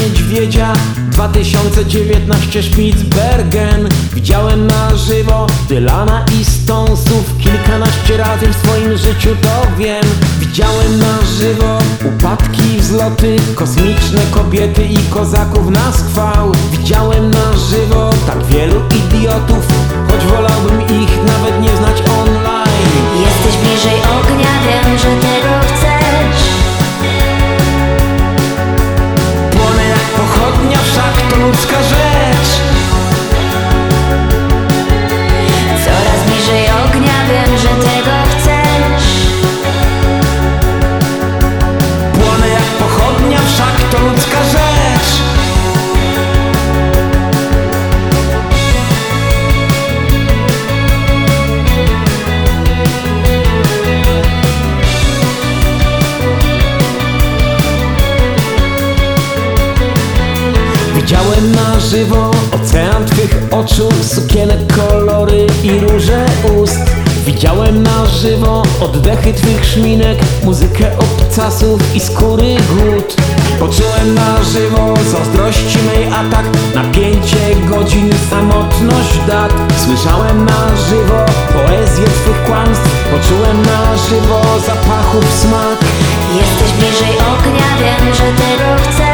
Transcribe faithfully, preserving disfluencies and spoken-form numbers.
niedźwiedzia. Dwa tysiące dziewiętnaście Spitsbergen. Widziałem na żywo Dylana i Stonesów kilkanaście razy w swoim życiu, to wiem. Widziałem na żywo upadki, wzloty, kosmiczne kobiety i kozaków na schwał. Widziałem na żywo tak wielu idiotów, choć wolałbym ich nawet nie znać online. Jesteś bliżej ognia, wiem, że tego chcesz. Płonę jak pochodnia, wszak to ludzka rzecz. Coraz bliżej ognia, wiem, że tego chcesz. Płonę jak pochodnia, wszak to ludzka rzecz. Widziałem na żywo ocean twych oczu, sukienek, kolory i róże ust. Widziałem na żywo oddechy twych szminek, muzykę obcasów i skóry głód. Poczułem na żywo zazdrości mej atak, napięcie godzin, samotność dat. Słyszałem na żywo poezję twych kłamstw, poczułem na żywo zapachów smak. Jesteś bliżej ognia, wiem, że tego chcesz.